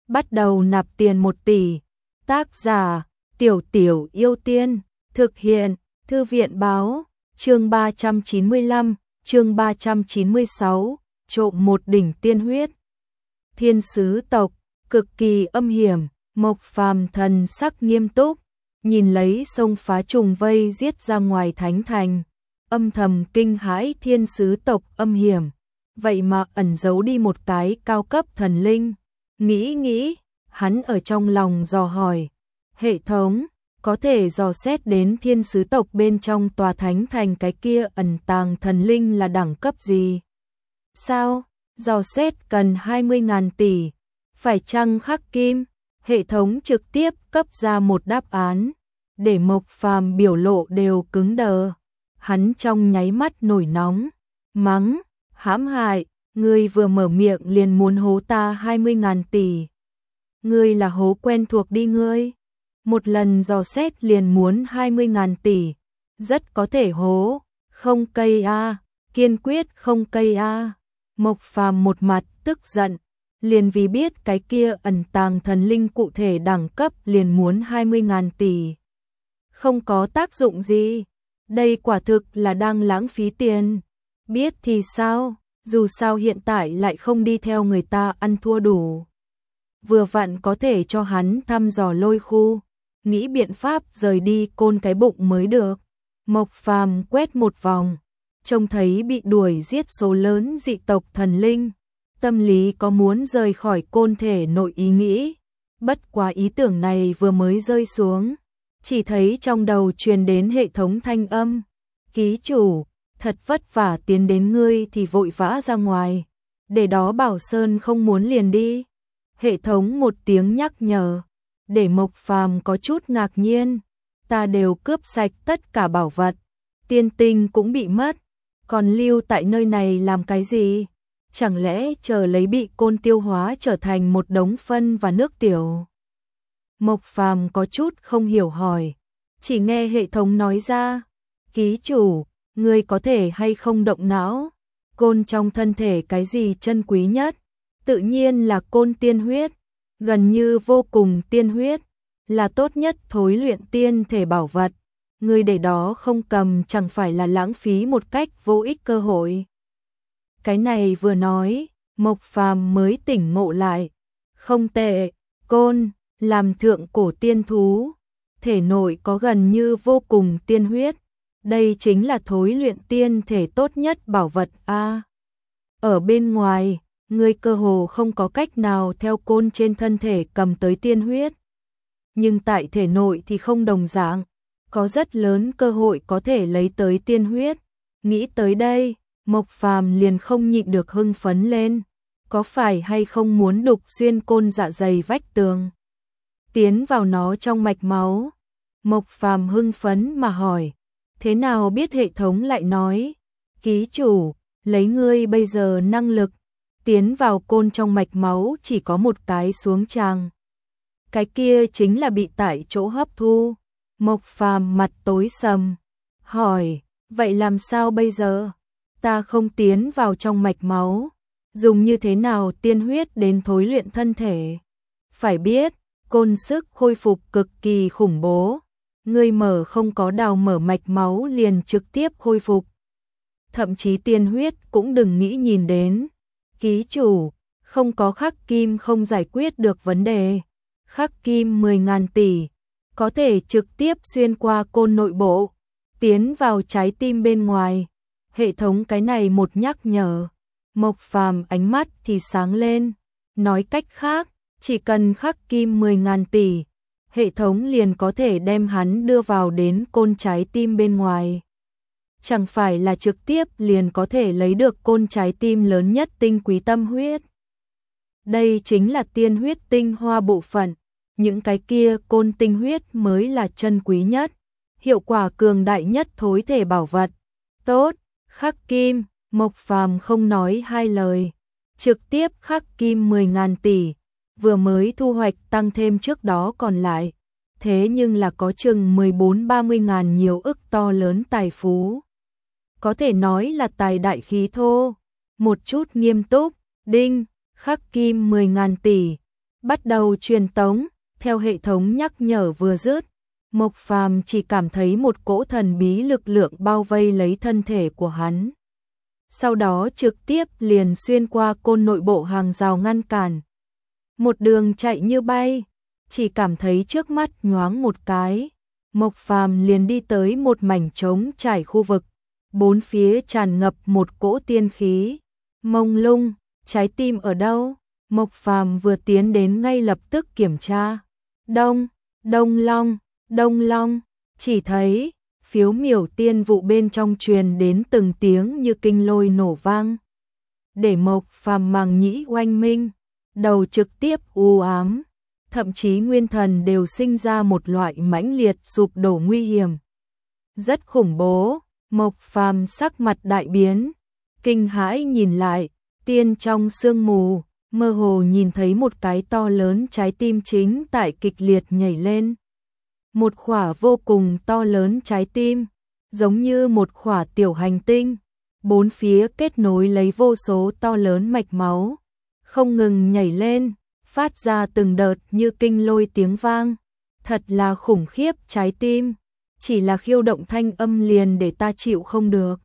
bắt đầu nạp tiền 1 tỷ. Tác giả: Tiểu Tiểu Yêu Tiên. Thực hiện: Thư viện báo. Chương 395, chương 396, trộm một đỉnh tiên huyết. Thiên sứ tộc, cực kỳ âm hiểm. Mộc Phàm thần sắc nghiêm túc, nhìn lấy sông phá trùng vây giết ra ngoài thánh thành, âm thầm kinh hãi thiên sứ tộc âm hiểm, vậy mà ẩn giấu đi một cái cao cấp thần linh. Nghĩ, hắn ở trong lòng dò hỏi, hệ thống, có thể dò xét đến thiên sứ tộc bên trong tòa thánh thành cái kia ẩn tàng thần linh là đẳng cấp gì? Sao? Dò xét cần 20.000 tỷ, phải chăng khắc kim? Hệ thống trực tiếp cấp ra một đáp án, để Mộc Phàm biểu lộ đều cứng đờ. Hắn trong nháy mắt nổi nóng, mắng, hãm hại, ngươi vừa mở miệng liền muốn hố ta 20.000 tỷ. Ngươi là hố quen thuộc đi ngươi. Một lần dò xét liền muốn 20.000 tỷ, rất có thể hố, không cây a, kiên quyết không cây a. Mộc Phàm một mặt tức giận, liền vì biết cái kia ẩn tàng thần linh cụ thể đẳng cấp liền muốn 20.000 tỷ. Không có tác dụng gì, đây quả thực là đang lãng phí tiền. Biết thì sao, dù sao hiện tại lại không đi theo người ta ăn thua đủ. Vừa vặn có thể cho hắn thăm dò lôi khu, nghĩ biện pháp rời đi côn cái bụng mới được. Mộc Phàm quét một vòng, trông thấy bị đuổi giết số lớn dị tộc thần linh, tâm lý có muốn rời khỏi côn thể nội ý nghĩ. Bất quá ý tưởng này vừa mới rơi xuống, chỉ thấy trong đầu truyền đến hệ thống thanh âm, ký chủ, thật vất vả tiến đến ngươi thì vội vã ra ngoài, để đó Bảo Sơn không muốn liền đi. Hệ thống một tiếng nhắc nhở, để Mộc Phàm có chút ngạc nhiên, ta đều cướp sạch tất cả bảo vật, tiên tinh cũng bị mất, còn lưu tại nơi này làm cái gì? Chẳng lẽ chờ lấy bị côn tiêu hóa trở thành một đống phân và nước tiểu? Mộc Phàm có chút không hiểu hỏi, chỉ nghe hệ thống nói ra, ký chủ, ngươi có thể hay không động não? Côn trong thân thể cái gì chân quý nhất? Tự nhiên là côn tiên huyết, gần như vô cùng tiên huyết, là tốt nhất thối luyện tiên thể bảo vật. Ngươi để đó không cầm chẳng phải là lãng phí một cách vô ích cơ hội. Cái này vừa nói, Mộc Phàm mới tỉnh ngộ lại. Không tệ, côn, làm thượng cổ tiên thú, thể nội có gần như vô cùng tiên huyết. Đây chính là thối luyện tiên thể tốt nhất bảo vật a. Ở bên ngoài, ngươi cơ hồ không có cách nào theo côn trên thân thể cầm tới tiên huyết. Nhưng tại thể nội thì không đồng dạng, có rất lớn cơ hội có thể lấy tới tiên huyết. Nghĩ tới đây, Mộc Phàm liền không nhịn được hưng phấn lên, có phải hay không muốn đục xuyên côn dạ dày vách tường, tiến vào nó trong mạch máu? Mộc Phàm hưng phấn mà hỏi, thế nào biết hệ thống lại nói, ký chủ, lấy ngươi bây giờ năng lực, tiến vào côn trong mạch máu chỉ có một cái xuống tràng. Cái kia chính là bị tại chỗ hấp thu. Mộc Phàm mặt tối sầm, hỏi, vậy làm sao bây giờ? Ta không tiến vào trong mạch máu, dùng như thế nào tiên huyết đến thối luyện thân thể? Phải biết, côn sức khôi phục cực kỳ khủng bố, ngươi mở không có đào mở mạch máu liền trực tiếp khôi phục. Thậm chí tiên huyết cũng đừng nghĩ nhìn đến. Ký chủ, không có khắc kim không giải quyết được vấn đề. Khắc kim 10.000 tỷ, có thể trực tiếp xuyên qua côn nội bộ, tiến vào trái tim bên ngoài. Hệ thống cái này một nhắc nhở, Mộc Phàm ánh mắt thì sáng lên. Nói cách khác, chỉ cần khắc kim 10.000 tỷ, hệ thống liền có thể đem hắn đưa vào đến côn trái tim bên ngoài. Chẳng phải là trực tiếp liền có thể lấy được côn trái tim lớn nhất tinh quý tâm huyết. Đây chính là tiên huyết tinh hoa bộ phận, những cái kia côn tinh huyết mới là chân quý nhất, hiệu quả cường đại nhất thối thể bảo vật. Tốt, khắc kim, Mộc Phàm không nói hai lời, trực tiếp khắc kim 10.000 tỷ, vừa mới thu hoạch tăng thêm trước đó còn lại, thế nhưng là có chừng 14-30.000 nhiều ức to lớn tài phú. Có thể nói là tài đại khí thô. Một chút nghiêm túc, đinh, khắc kim 10.000 tỷ, bắt đầu truyền tống, theo hệ thống nhắc nhở vừa dứt, Mộc Phàm chỉ cảm thấy một cỗ thần bí lực lượng bao vây lấy thân thể của hắn. Sau đó trực tiếp liền xuyên qua côn nội bộ hàng rào ngăn cản. Một đường chạy như bay, chỉ cảm thấy trước mắt nhoáng một cái, Mộc Phàm liền đi tới một mảnh trống trải khu vực, bốn phía tràn ngập một cỗ tiên khí, mông lung, trái tim ở đâu? Mộc Phàm vừa tiến đến ngay lập tức kiểm tra. Đông long, chỉ thấy phiếu miểu tiên vụ bên trong truyền đến từng tiếng như kinh lôi nổ vang. Để Mộc Phàm màng nhĩ oanh minh, đầu trực tiếp u ám, thậm chí nguyên thần đều sinh ra một loại mãnh liệt sụp đổ nguy hiểm. Rất khủng bố, Mộc Phàm sắc mặt đại biến, kinh hãi nhìn lại, tiên trong sương mù, mơ hồ nhìn thấy một cái to lớn trái tim chính tại kịch liệt nhảy lên. Một khỏa vô cùng to lớn trái tim, giống như một khỏa tiểu hành tinh, bốn phía kết nối lấy vô số to lớn mạch máu, không ngừng nhảy lên, phát ra từng đợt như kinh lôi tiếng vang. Thật là khủng khiếp trái tim, chỉ là khiêu động thanh âm liền để ta chịu không được.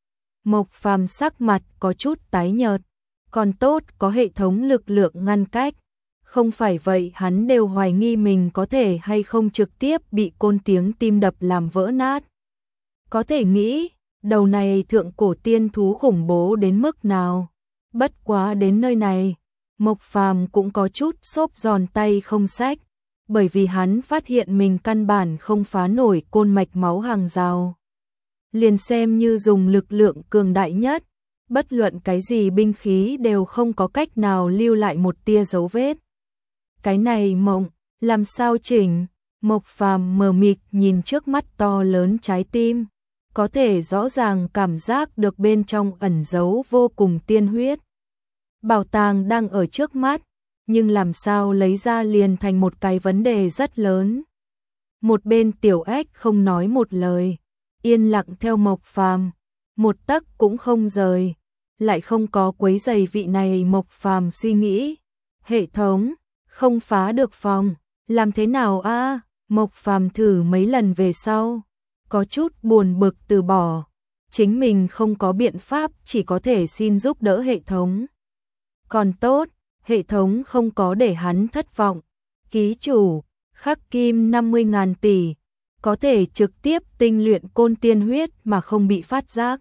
Mộc Phàm sắc mặt có chút tái nhợt, còn tốt có hệ thống lực lượng ngăn cách, không phải vậy hắn đều hoài nghi mình có thể hay không trực tiếp bị côn tiếng tim đập làm vỡ nát. Có thể nghĩ, đầu này thượng cổ tiên thú khủng bố đến mức nào. Bất quá đến nơi này, Mộc Phàm cũng có chút xốp giòn tay không xách, bởi vì hắn phát hiện mình căn bản không phá nổi côn mạch máu hàng rào. Liền xem như dùng lực lượng cường đại nhất, bất luận cái gì binh khí đều không có cách nào lưu lại một tia dấu vết. Cái này mộng, làm sao chỉnh? Mộc Phàm mờ mịt nhìn trước mắt to lớn trái tim, có thể rõ ràng cảm giác được bên trong ẩn giấu vô cùng tiên huyết. Bảo tàng đang ở trước mắt, nhưng làm sao lấy ra liền thành một cái vấn đề rất lớn. Một bên Tiểu Ếch không nói một lời, yên lặng theo Mộc Phàm, một tấc cũng không rời, lại không có quấy rầy vị này. Mộc Phàm suy nghĩ, hệ thống không phá được phòng, làm thế nào a? Mộc Phàm thử mấy lần về sau, có chút buồn bực từ bỏ, chính mình không có biện pháp, chỉ có thể xin giúp đỡ hệ thống. Còn tốt, hệ thống không có để hắn thất vọng. Ký chủ, khắc kim 50.000 tỷ, có thể trực tiếp tinh luyện côn tiên huyết mà không bị phát giác.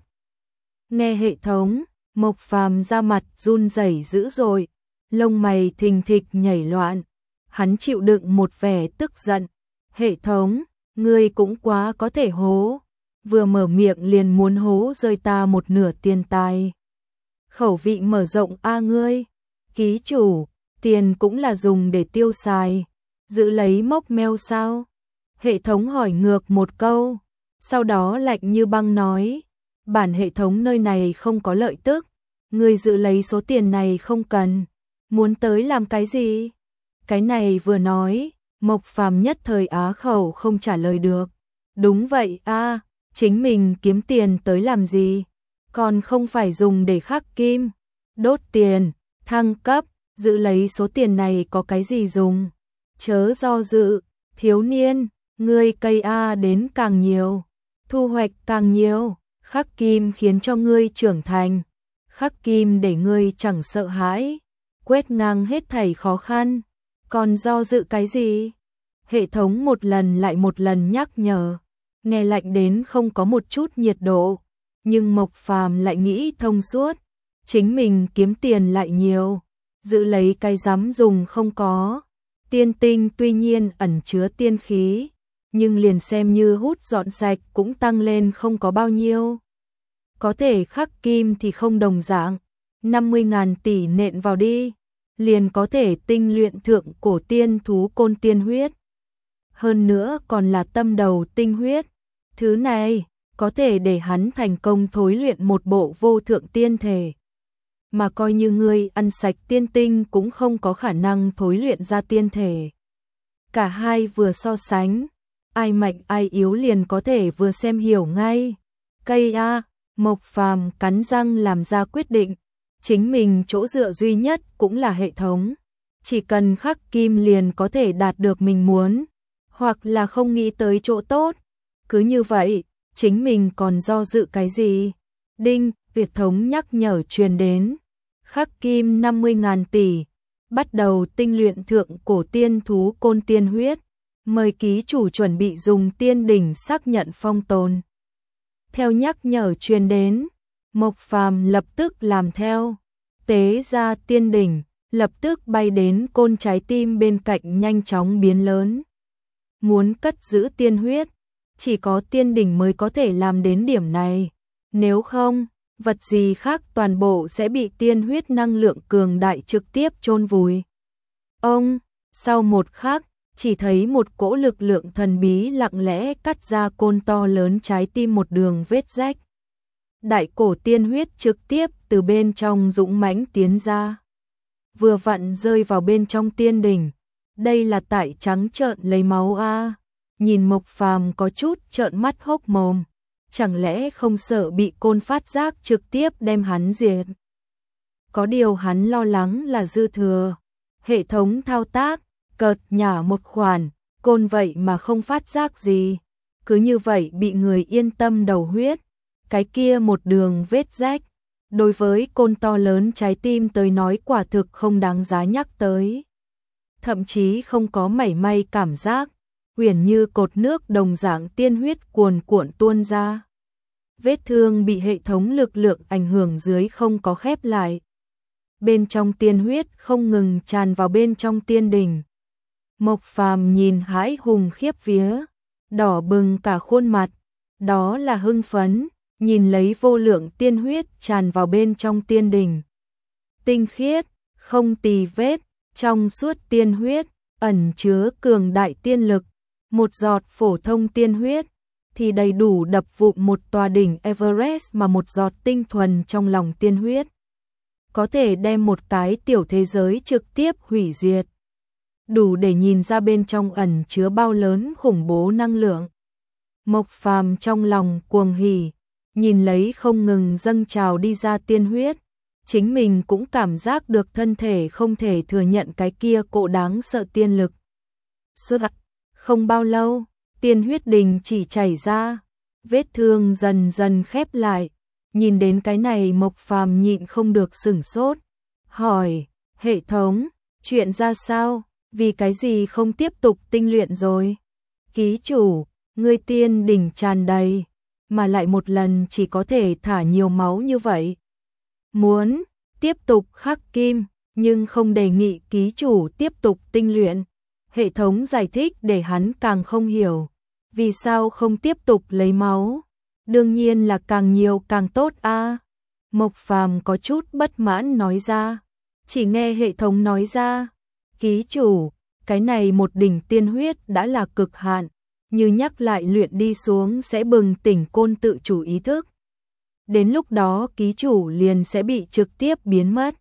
Nghe hệ thống, Mộc Phàm da mặt run rẩy dữ dội, lông mày thình thịch nhảy loạn. Hắn chịu đựng một vẻ tức giận. Hệ thống, ngươi cũng quá có thể hố. Vừa mở miệng liền muốn hố rơi ta một nửa tiền tài. Khẩu vị mở rộng a ngươi. Ký chủ, tiền cũng là dùng để tiêu xài, giữ lấy mốc meo sao? Hệ thống hỏi ngược một câu, sau đó lạnh như băng nói, bản hệ thống nơi này không có lợi tức, ngươi giữ lấy số tiền này không cần, muốn tới làm cái gì? Cái này vừa nói, Mộc Phàm nhất thời á khẩu không trả lời được. Đúng vậy a, chính mình kiếm tiền tới làm gì? Còn không phải dùng để khắc kim, đốt tiền, thăng cấp, giữ lấy số tiền này có cái gì dùng? Chớ do dự, thiếu niên, ngươi cây A đến càng nhiều, thu hoạch càng nhiều, khắc kim khiến cho ngươi trưởng thành, khắc kim để ngươi chẳng sợ hãi, quét ngang hết thảy khó khăn, còn do dự cái gì? Hệ thống một lần lại một lần nhắc nhở, nghe lạnh đến không có một chút nhiệt độ, nhưng Mộc Phàm lại nghĩ thông suốt, chính mình kiếm tiền lại nhiều, giữ lấy cái dám dùng không có. Tiên tinh tuy nhiên ẩn chứa tiên khí, nhưng liền xem như hút dọn sạch cũng tăng lên không có bao nhiêu. Có thể khắc kim thì không đồng dạng, 50.000 tỷ nện vào đi, liền có thể tinh luyện thượng cổ tiên thú côn tiên huyết. Hơn nữa còn là tâm đầu tinh huyết, thứ này có thể để hắn thành công thối luyện một bộ vô thượng tiên thể. Mà coi như ngươi ăn sạch tiên tinh cũng không có khả năng thối luyện ra tiên thể. Cả hai vừa so sánh, ai mạnh ai yếu liền có thể vừa xem hiểu ngay. Cây A, Mộc Phàm cắn răng làm ra quyết định, chính mình chỗ dựa duy nhất cũng là hệ thống. chỉ cần khắc kim liền có thể đạt được mình muốn, hoặc là không nghĩ tới chỗ tốt. Cứ như vậy, chính mình còn do dự cái gì? Đinh, Việt thống nhắc nhở truyền đến. Khắc kim 50.000 tỷ, bắt đầu tinh luyện thượng cổ tiên thú côn tiên huyết. Mời ký chủ chuẩn bị dùng tiên đỉnh xác nhận phong tồn. Theo nhắc nhở truyền đến, Mộc Phàm lập tức làm theo. Tế ra tiên đỉnh, lập tức bay đến côn trái tim bên cạnh nhanh chóng biến lớn. Muốn cất giữ tiên huyết, chỉ có tiên đỉnh mới có thể làm đến điểm này. Nếu không, vật gì khác toàn bộ sẽ bị tiên huyết năng lượng cường đại trực tiếp chôn vùi. Sau một khắc, chỉ thấy một cỗ lực lượng thần bí lặng lẽ cắt ra côn to lớn trái tim một đường vết rách. Đại cổ tiên huyết trực tiếp từ bên trong dũng mãnh tiến ra. Vừa vặn rơi vào bên trong tiên đỉnh. Đây là tại trắng trợn lấy máu a. Nhìn Mộc Phàm có chút trợn mắt hốc mồm. Chẳng lẽ không sợ bị côn phát giác trực tiếp đem hắn diệt? Có điều hắn lo lắng là dư thừa. Hệ thống thao tác, cợt nhả một khoản, côn vậy mà không phát giác gì. Cứ như vậy bị người yên tâm đầu huyết. Cái kia một đường vết rách. Đối với côn to lớn trái tim tới nói quả thực không đáng giá nhắc tới. Thậm chí không có mảy may cảm giác. Uyển như cột nước đồng dạng tiên huyết cuồn cuộn tuôn ra. Vết thương bị hệ thống lực lượng ảnh hưởng dưới không có khép lại. Bên trong tiên huyết không ngừng tràn vào bên trong tiên đỉnh. Mộc Phàm nhìn hãi hùng khiếp vía, đỏ bừng cả khuôn mặt, đó là hưng phấn, nhìn lấy vô lượng tiên huyết tràn vào bên trong tiên đỉnh. Tinh khiết, không tì vết, trong suốt tiên huyết, ẩn chứa cường đại tiên lực, một giọt phổ thông tiên huyết thì đầy đủ đập vụn một tòa đỉnh Everest, mà một giọt tinh thuần trong lòng tiên huyết có thể đem một cái tiểu thế giới trực tiếp hủy diệt. Đủ để nhìn ra bên trong ẩn chứa bao lớn khủng bố năng lượng. Mộc Phàm trong lòng cuồng hỉ, nhìn lấy không ngừng dâng trào đi ra tiên huyết, chính mình cũng cảm giác được thân thể không thể thừa nhận cái kia cỗ đáng sợ tiên lực. Không bao lâu, tiên huyết đình chỉ chảy ra, vết thương dần dần khép lại. Nhìn đến cái này Mộc Phàm nhịn không được sửng sốt, hỏi, hệ thống, chuyện ra sao, vì cái gì không tiếp tục tinh luyện rồi? Ký chủ, ngươi tiên đỉnh tràn đầy, mà lại một lần chỉ có thể thả nhiều máu như vậy. Muốn tiếp tục khắc kim, nhưng không đề nghị ký chủ tiếp tục tinh luyện. Hệ thống giải thích để hắn càng không hiểu, vì sao không tiếp tục lấy máu. Đương nhiên là càng nhiều càng tốt a. Mộc Phàm có chút bất mãn nói ra. Chỉ nghe hệ thống nói ra, ký chủ, cái này một đỉnh tiên huyết đã là cực hạn, như nhắc lại luyện đi xuống sẽ bừng tỉnh côn tự chủ ý thức. Đến lúc đó ký chủ liền sẽ bị trực tiếp biến mất.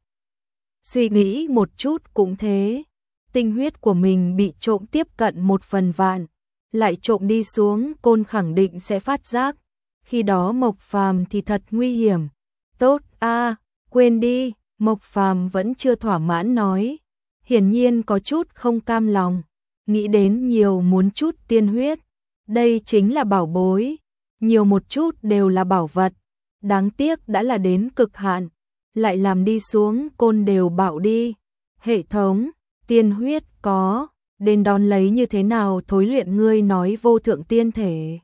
Suy nghĩ một chút cũng thế, tinh huyết của mình bị trộm tiếp cận 1/1000, lại trộm đi xuống côn khẳng định sẽ phát giác. Khi đó Mộc Phàm thì thật nguy hiểm. Tốt a, quên đi, Mộc Phàm vẫn chưa thỏa mãn nói, hiển nhiên có chút không cam lòng, nghĩ đến nhiều muốn chút tiên huyết, đây chính là bảo bối, nhiều một chút đều là bảo vật, đáng tiếc đã là đến cực hạn, lại làm đi xuống côn đều bạo đi. Hệ thống, tiên huyết có, đến đón lấy như thế nào thối luyện ngươi nói vô thượng tiên thể?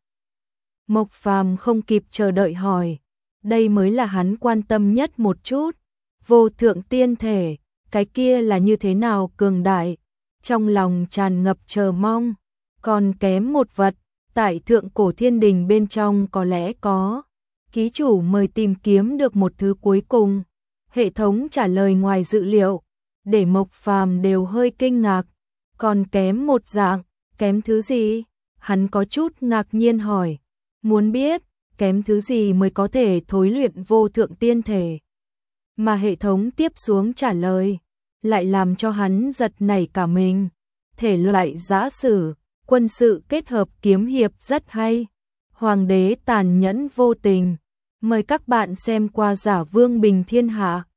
Mộc Phàm không kịp chờ đợi hỏi, đây mới là hắn quan tâm nhất một chút. Vô thượng tiên thể, cái kia là như thế nào cường đại? Trong lòng tràn ngập chờ mong, còn kém một vật, tại thượng cổ thiên đình bên trong có lẽ có. Ký chủ mời tìm kiếm được một thứ cuối cùng. Hệ thống trả lời ngoài dự liệu, để Mộc Phàm đều hơi kinh ngạc. Còn kém một dạng, kém thứ gì? Hắn có chút ngạc nhiên hỏi. Muốn biết, kém thứ gì mới có thể thối luyện vô thượng tiên thể? Mà hệ thống tiếp xuống trả lời, lại làm cho hắn giật nảy cả mình. Thể loại giã sử, quân sự kết hợp kiếm hiệp rất hay. Hoàng đế tàn nhẫn vô tình. Mời các bạn xem qua Giả Vương Bình Thiên Hạ.